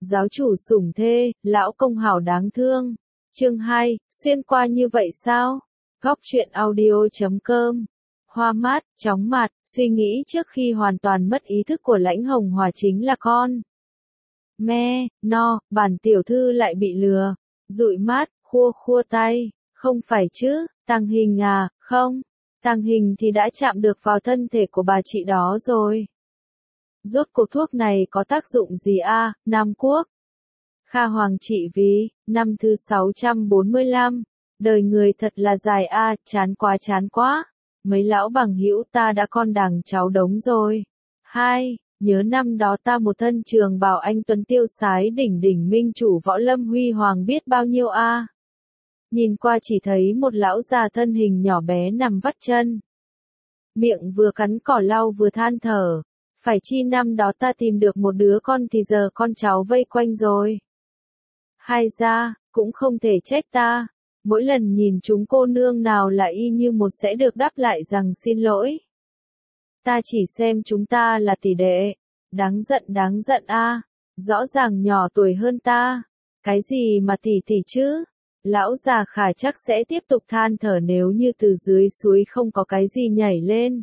giáo chủ sủng thê, lão công hảo đáng thương. Chương 2, xuyên qua như vậy sao? Góc truyện audio.com. Hoa mát, chóng mặt, suy nghĩ trước khi hoàn toàn mất ý thức của Lãnh Hồng Hòa chính là con. Bản tiểu thư lại bị lừa. Dụi mắt, khua tay, không phải chứ, tàng hình à, không. Tàng hình thì đã chạm được vào thân thể của bà chị đó rồi. Rốt cuộc thuốc này có tác dụng gì a? Nam Quốc. Kha Hoàng trị vì, năm thứ 645. Đời người thật là dài a, chán quá. Mấy lão bằng hữu ta đã con đằng cháu đống rồi. 2. Nhớ năm đó ta một thân trường bảo anh tuấn tiêu sái đỉnh minh chủ võ lâm huy hoàng biết bao nhiêu a. Nhìn qua chỉ thấy một lão già thân hình nhỏ bé nằm vắt chân. Miệng vừa cắn cỏ lau vừa than thở. Phải chi năm đó ta tìm được một đứa con thì giờ con cháu vây quanh rồi. Hai ra, cũng không thể trách ta. Mỗi lần nhìn chúng cô nương nào là y như một sẽ được đáp lại rằng xin lỗi. Ta chỉ xem chúng ta là tỷ đệ. Đáng giận a. Rõ ràng nhỏ tuổi hơn ta. Cái gì mà tỷ chứ? Lão già Khả chắc sẽ tiếp tục than thở nếu như từ dưới suối không có cái gì nhảy lên.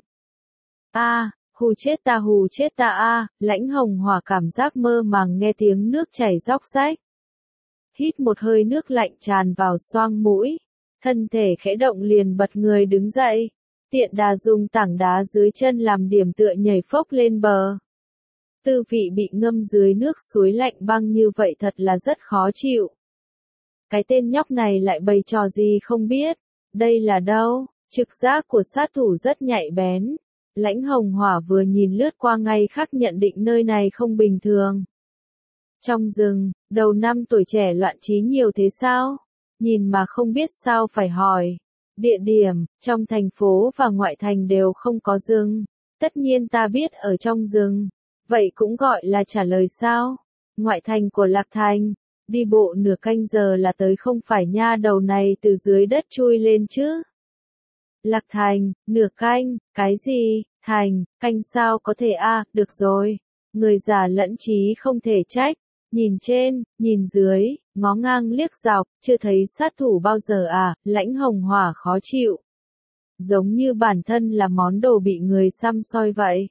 Hù chết ta a. Lãnh Hồng Hòa cảm giác mơ màng nghe tiếng nước chảy róc rách. Hít một hơi nước lạnh tràn vào xoang mũi. Thân thể khẽ động liền bật người đứng dậy. Tiện đà dùng tảng đá dưới chân làm điểm tựa nhảy phốc lên bờ. Tư vị bị ngâm dưới nước suối lạnh băng như vậy thật là rất khó chịu. Cái tên nhóc này lại bày trò gì không biết. Đây là đâu? Trực giác của sát thủ rất nhạy bén. Lãnh Hồng Hỏa vừa nhìn lướt qua ngay khắc nhận định nơi này không bình thường. Trong rừng, đầu năm tuổi trẻ loạn trí nhiều thế sao? Nhìn mà không biết sao phải hỏi. Địa điểm, trong thành phố và ngoại thành đều không có rừng. Tất nhiên ta biết ở trong rừng. Vậy cũng gọi là trả lời sao? Ngoại thành của Lạc Thành. Đi bộ nửa canh giờ là tới không phải nha đầu này từ dưới đất chui lên chứ? Lạc Thành, nửa canh, cái gì? Thành, canh sao có thể được rồi. Người già lẫn trí không thể trách. Nhìn trên, nhìn dưới, ngó ngang liếc dọc, chưa thấy sát thủ bao giờ Lãnh Hồng Hỏa khó chịu. Giống như bản thân là món đồ bị người săm soi vậy.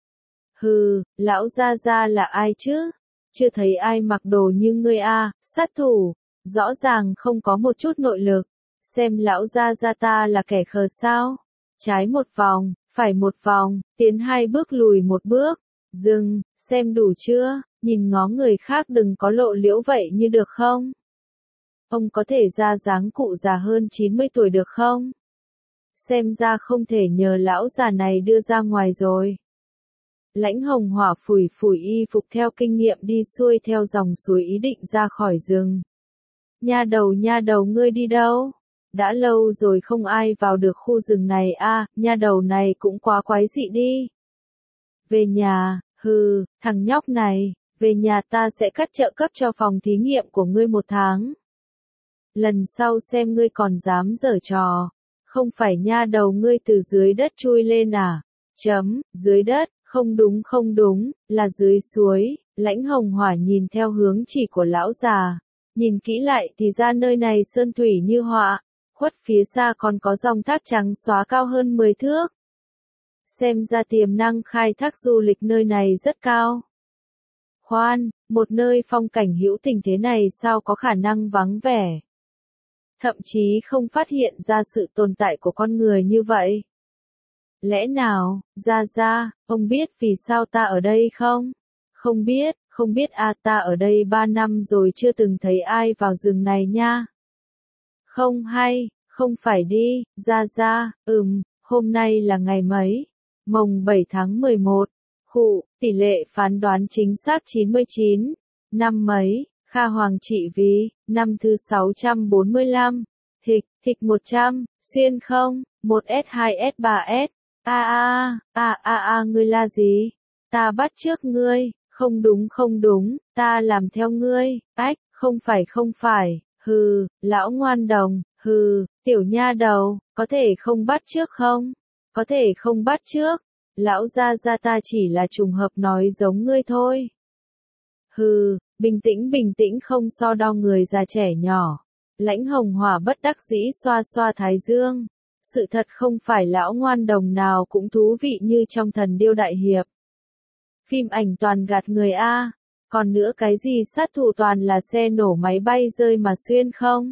Hừ, lão gia là ai chứ? Chưa thấy ai mặc đồ như ngươi sát thủ. Rõ ràng không có một chút nội lực. Xem lão gia ta là kẻ khờ sao? Trái một vòng, phải một vòng, tiến 2 bước lùi 1 bước. Dừng, xem đủ chưa? Nhìn ngó người khác đừng có lộ liễu vậy như được không? Ông có thể ra dáng cụ già hơn 90 tuổi được không? Xem ra không thể nhờ lão già này đưa ra ngoài rồi. Lãnh Hồng Hỏa phủi y phục theo kinh nghiệm đi xuôi theo dòng suối ý định ra khỏi rừng. Nha đầu ngươi đi đâu? Đã lâu rồi không ai vào được khu rừng này nha đầu này cũng quá quái dị đi. Về nhà, thằng nhóc này, về nhà ta sẽ cắt trợ cấp cho phòng thí nghiệm của ngươi 1 tháng. Lần sau xem ngươi còn dám giở trò. Không phải nha đầu ngươi từ dưới đất chui lên dưới đất, không đúng, là dưới suối. Lãnh Hồng Hỏa nhìn theo hướng chỉ của lão già. Nhìn kỹ lại thì ra nơi này sơn thủy như họa. Khuất phía xa còn có dòng thác trắng xóa cao hơn 10 thước. Xem ra tiềm năng khai thác du lịch nơi này rất cao. Khoan, một nơi phong cảnh hữu tình thế này sao có khả năng vắng vẻ? Thậm chí không phát hiện ra sự tồn tại của con người như vậy. Lẽ nào, ra, ông biết vì sao ta ở đây không? Không biết ta ở đây 3 năm rồi chưa từng thấy ai vào rừng này nha. Không phải đi, ra, hôm nay là ngày mấy? Mồng 7 tháng 11. Tỷ lệ phán đoán chính xác 99. Năm mấy? Kha Hoàng trị vì, năm thứ 645. Thịch 100, xuyên không? 1S 2S 3S. Ngươi la gì? Ta bắt trước ngươi. Không đúng, ta làm theo ngươi. Không phải. Lão ngoan đồng. Tiểu nha đầu, có thể không bắt trước không? Có thể không bắt trước. Lão gia ta chỉ là trùng hợp nói giống ngươi thôi. bình tĩnh không so đo người già trẻ nhỏ. Lãnh Hồng Hỏa bất đắc dĩ xoa xoa thái dương. Sự thật không phải lão ngoan đồng nào cũng thú vị như trong Thần Điêu Đại Hiệp. Phim ảnh toàn gạt người a, còn nữa cái gì sát thủ toàn là xe nổ máy bay rơi mà xuyên không?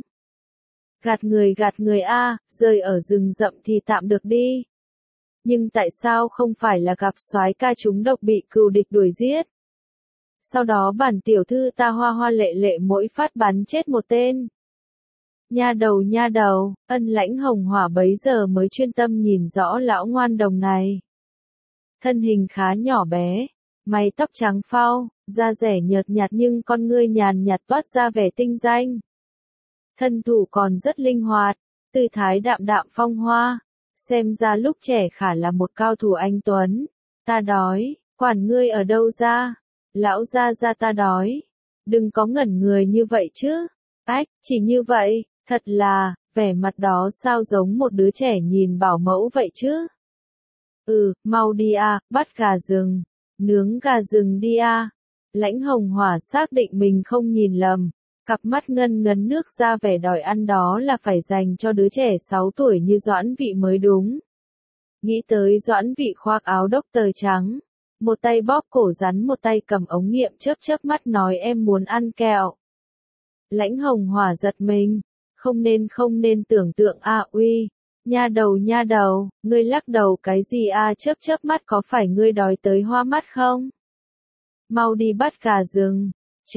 Gạt người a, rơi ở rừng rậm thì tạm được đi. Nhưng tại sao không phải là gặp soái ca trúng độc bị cừu địch đuổi giết? Sau đó bản tiểu thư ta hoa hoa lệ lệ mỗi phát bắn chết một tên. Nha đầu, Lãnh Hồng Hỏa bấy giờ mới chuyên tâm nhìn rõ lão ngoan đồng này. Thân hình khá nhỏ bé, mái tóc trắng phau, da rẻ nhợt nhạt nhưng con ngươi nhàn nhạt toát ra vẻ tinh danh. Thân thủ còn rất linh hoạt, tư thái đạm đạm phong hoa, xem ra lúc trẻ khả là một cao thủ anh tuấn. Ta đói, quản ngươi ở đâu ra? Lão gia ta đói. Đừng có ngẩn người như vậy chứ. Ách, chỉ như vậy, thật là, vẻ mặt đó sao giống một đứa trẻ nhìn bảo mẫu vậy chứ? Mau đi à, bắt gà rừng, nướng gà rừng đi à. Lãnh Hồng Hỏa xác định mình không nhìn lầm, cặp mắt ngân ngấn nước ra vẻ đòi ăn đó là phải dành cho đứa trẻ 6 tuổi như Doãn Vị mới đúng. Nghĩ tới Doãn Vị khoác áo đốc tờ trắng, một tay bóp cổ rắn một tay cầm ống nghiệm chớp mắt nói em muốn ăn kẹo. Lãnh Hồng Hỏa giật mình, không nên tưởng tượng uy, nha đầu, ngươi lắc đầu cái gì chớp mắt có phải ngươi đói tới hoa mắt không? Mau đi bắt gà rừng,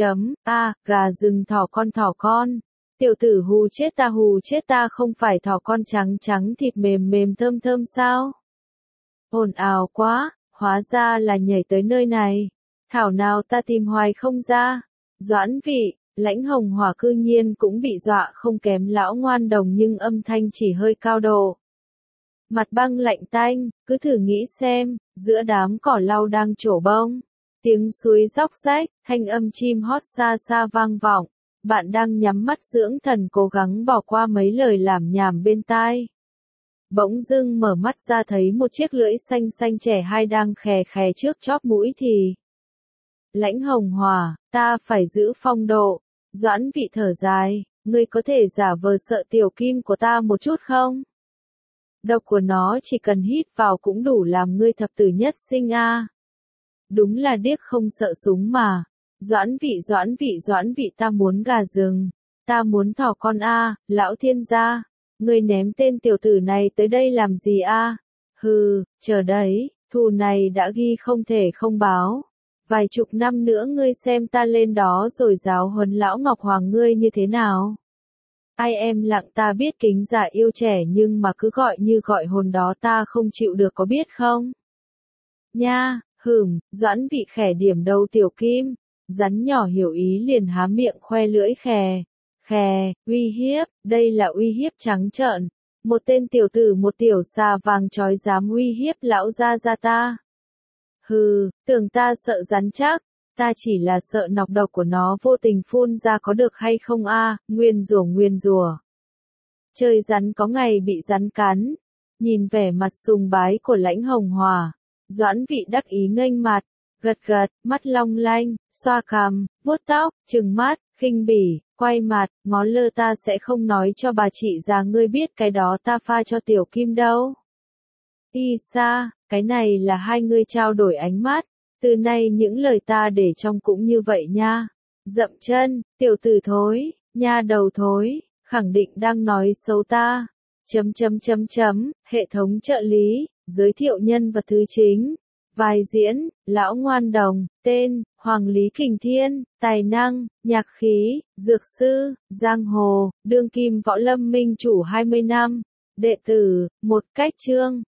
gà rừng thỏ con, tiểu tử hù chết ta không phải thỏ con trắng thịt mềm thơm sao? Ồn ào quá, hóa ra là nhảy tới nơi này, thảo nào ta tìm hoài không ra. Doãn Vị, Lãnh Hồng Hỏa cư nhiên cũng bị dọa không kém lão ngoan đồng nhưng âm thanh chỉ hơi cao độ. Mặt băng lạnh tanh, cứ thử nghĩ xem, giữa đám cỏ lau đang trổ bông, tiếng suối róc rách, thanh âm chim hót xa xa vang vọng, bạn đang nhắm mắt dưỡng thần cố gắng bỏ qua mấy lời lảm nhảm bên tai. Bỗng dưng mở mắt ra thấy một chiếc lưỡi xanh trẻ hai đang khè khè trước chóp mũi thì. Lãnh Hồng Hỏa, ta phải giữ phong độ. Doãn Vị thở dài, ngươi có thể giả vờ sợ tiểu kim của ta một chút không? Độc của nó chỉ cần hít vào cũng đủ làm ngươi thập tử nhất sinh a. Đúng là điếc không sợ súng mà. Doãn Vị ta muốn gà rừng, ta muốn thỏ con a, lão thiên gia, ngươi ném tên tiểu tử này tới đây làm gì a? Hừ, chờ đấy, thù này đã ghi không thể không báo. Vài chục năm nữa ngươi xem ta lên đó rồi giáo huấn lão Ngọc Hoàng ngươi như thế nào. Ai em lặng ta biết kính già yêu trẻ nhưng mà cứ gọi như gọi hồn đó ta không chịu được có biết không? Nha, Doãn Vị khẽ điểm đầu tiểu kim, rắn nhỏ hiểu ý liền há miệng khoe lưỡi khè, uy hiếp, đây là uy hiếp trắng trợn. Một tên tiểu tử một tiểu xà vàng chói dám uy hiếp lão gia ta. Tưởng ta sợ rắn chắc, ta chỉ là sợ nọc độc của nó vô tình phun ra có được hay không nguyên rủa. Chơi rắn có ngày bị rắn cắn, nhìn vẻ mặt sùng bái của Lãnh Hồng Hỏa, Doãn Vị đắc ý nghênh mặt, gật, mắt long lanh, xoa cằm, vuốt tóc, trừng mắt, khinh bỉ, quay mặt, ngó lơ ta sẽ không nói cho bà chị già ngươi biết cái đó ta pha cho tiểu kim đâu. Sa, cái này là hai ngươi trao đổi ánh mắt, từ nay những lời ta để trong cũng như vậy nha. Dậm chân, tiểu tử thối, nha đầu thối, khẳng định đang nói xấu ta. Hệ thống trợ lý, giới thiệu nhân vật thứ chính. Vai diễn, lão ngoan đồng, tên, Hoàng Lý Kình Thiên, tài năng, nhạc khí, dược sư, giang hồ, đương kim võ lâm minh chủ 20 năm. Đệ tử, một cách chương,